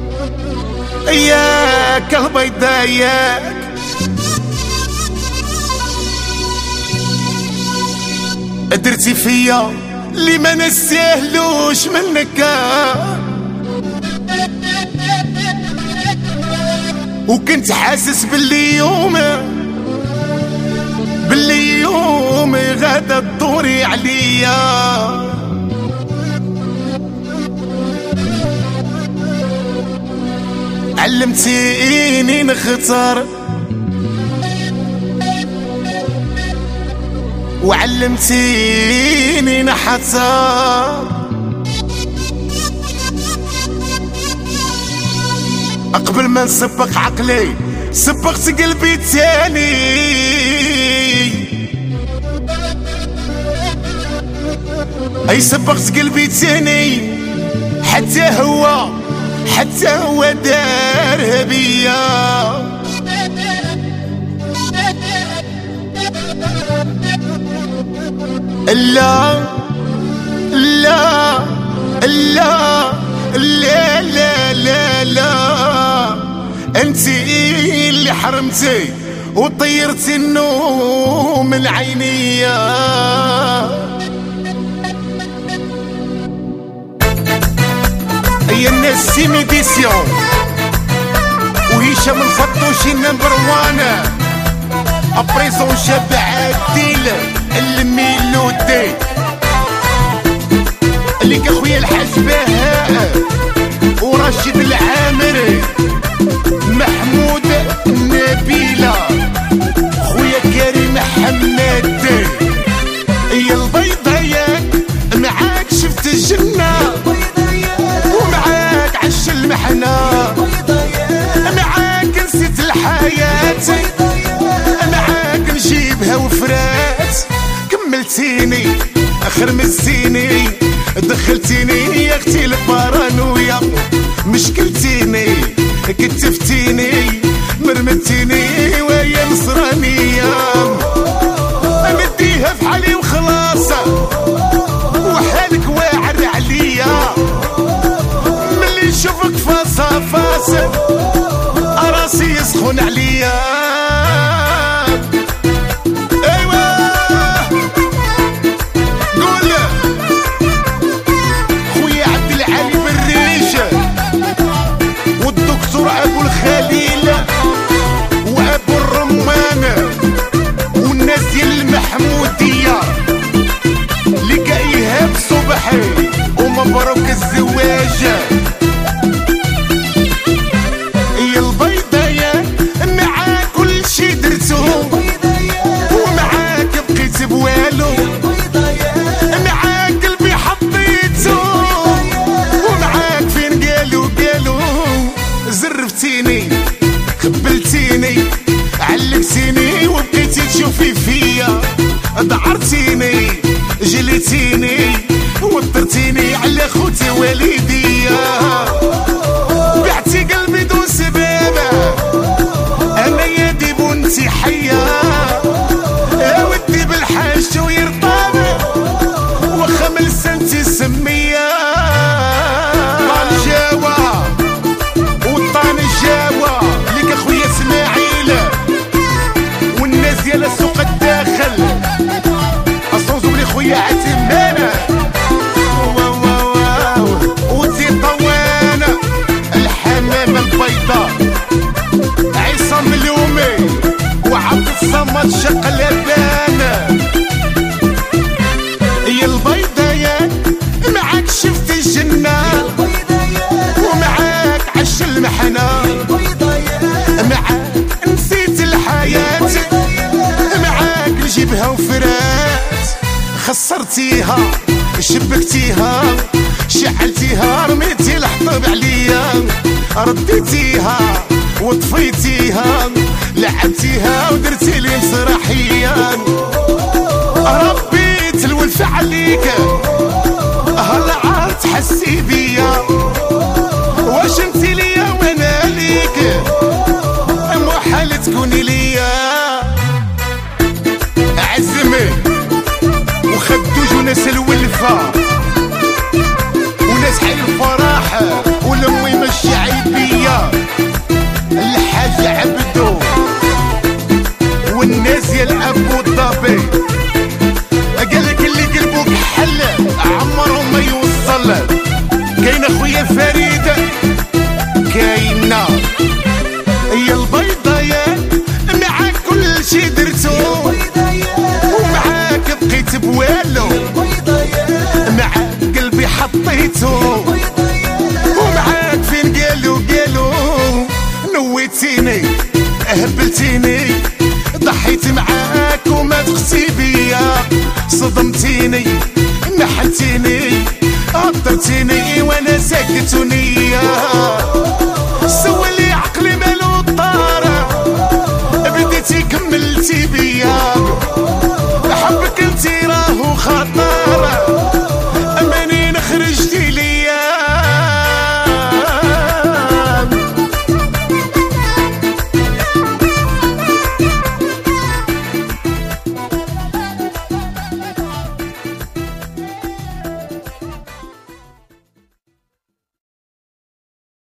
اياك البيضة اياك درتي فيا اللي ما نستاهلوش منك، وكنت حاسس باللي يوم غادا تدوري عليا. علمتيني نختار وعلمتيني نحتار، قبل ما نسبق عقلي سبقت قلبي تاني. اي سبقت قلبي تاني حتى هو دار بيا. لا لا لا لا لا لا لا، انتي اللي حرمتي وطيرتي النوم من عيني. يا الناس سيميديسيون وهشام الفطوشي نمبر وان، ابريزون شاب عادل الميلودي اللي كخويا الحاج بهاء ورشيد العامري محمود نبيلة خويا كريم حماد. يا البيضة ياك معاك شفت الجنة ومعاك عش المحنة، معاك نسيت الحياة، معاك نجيبها وفرات. كملتيني خرمزتيني دخلتيني يا اختي البارانويا، مشكلتيني كتفتيني مرمتيني ويا نصرانية. نديها في حالي وخلاص وحالك واعر عليا، ملي نشوفك فاصا فاس راسي يسخن عليا. أبو الخليل وأبو الرمان والناس ديال المحمودية لك إيهاب صبحي ومبروك الزواج. يا البيضة يا معاك كل شي درتو ومعاك بقيت بوالو، معاك قلبي حطيتو ومعاك فين قالو زرفتيني خبلتيني علقتيني وبقيتي تشوفي فيا، دعرتيني جليتيني وطرتيني على خوتي والديا. بعتي قلبي دون سباب انا يا دي بنتي حية، يا ودي بالحاج ويرطاب وخا من سنتي سمية. ليك اخويا اسماعيل والناس ديال السوق الداخل اصوزو لي خويا عتيمانه وزي طوانه الحمامه البيضاء عصام اليومي وعبد الصمد شقلبان. يا البيضه يا معاك شفت الجنه ومعاك عش المحنه، معاك نسيت الحياة، معاك نجيبها وفرات. خسرتيها شبكتيها شعلتيها رميتي الحطب عليا، رديتيها وطفيتيها لعبتيها ودرتي لي مسرحية. ربيت الولف عليك هلا عاد تحسي بيا، واش انتي ليا وانا ليك محال تكوني ليا. عزمي وخدوج وناس الولفة وناس حي الفرح ولمي مشي عيبي عطيتيني هبلتيني ضحيت معاك وما تخسي بيا صدمتيني نحنتيني عطرتيني وانا سكت ونية